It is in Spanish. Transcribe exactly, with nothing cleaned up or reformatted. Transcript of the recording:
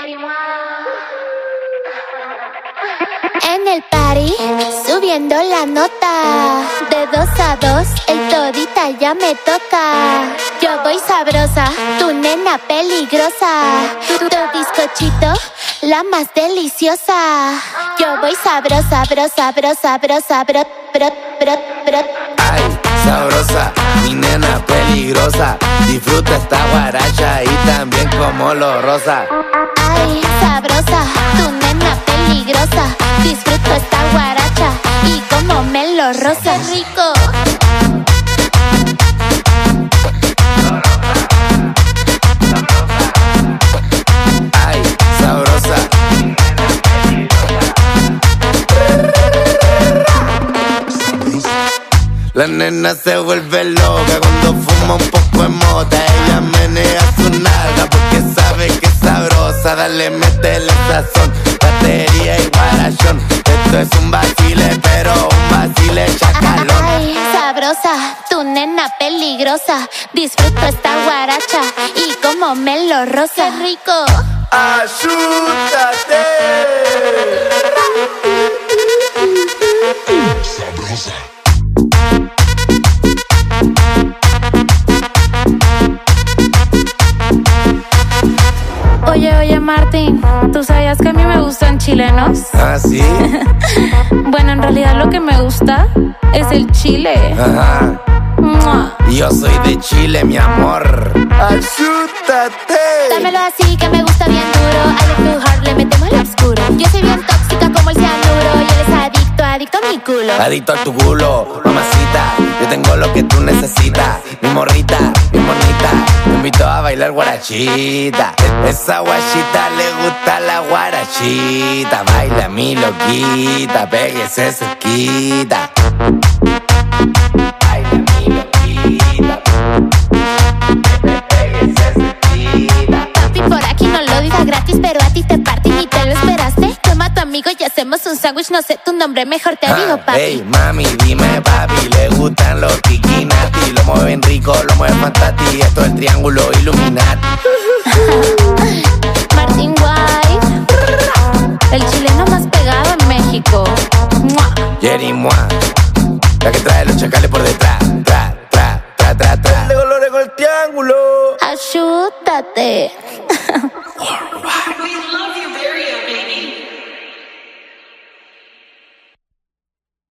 En el party, subiendo la nota. De dos a dos, el todita ya me toca. Yo voy sabrosa, tu nena peligrosa. Tu, tu bizcochito, la más deliciosa. Yo voy sabrosa, brosa, brosa, brosa, bro, bro, bro, bro. Ay, sabrosa, mi nena peligrosa. Disfruta esta guaracha y también como lo rosa. Ay, sabrosa, tu nena peligrosa. Disfruto esta guaracha y como me lo rosa. Rico. Ay, sabrosa. La nena se vuelve loca cuando fuma un poco de mota. Ella menea su nalga porque sabe que es sabrosa. Dale, métele sazón, batería y guarachón. Esto es un vacile, pero un vacile chacalón. Ay, sabrosa, tu nena peligrosa. Disfruto esta guaracha y como me lo rosa. Rico. ¡Ayúdate! Sabrosa. Oye, oye, Martín, ¿tú sabías que a mí me gustan chilenos? ¿Ah, sí? Bueno, en realidad lo que me gusta es el chile. Ajá. ¡Mua! Yo soy de Chile, mi amor. ¡Ayúdate! Dámelo así que me gusta bien duro. I like to hard, le metemos al oscuro. Yo soy bien tóxica como el cianuro. Y él es adicto, adicto a mi culo. Adicto a tu culo, mamacita. Yo tengo lo que tú necesitas. Mi morrita, mi monita. Te invito a bailar guarachita. Esa guachita le gusta la guarachita. Baila mi loquita, péguese cerquita. Baila mi loquita. Péguese cerquita. Papi, por aquí no lo digas gratis, pero a ti te parte y ni te lo esperaste. Toma a tu amigo y hacemos un sándwich, no sé tu nombre, mejor te digo papi. Hey, mami, dime papi, le gustan los tiquinati. Lo mueven rico, lo mueven fantati. Esto es el triángulo Illuminati. Martín White, el chileno más pegado en México. ¡Mua! Jerry Moa, la que trae los chacales por detrás.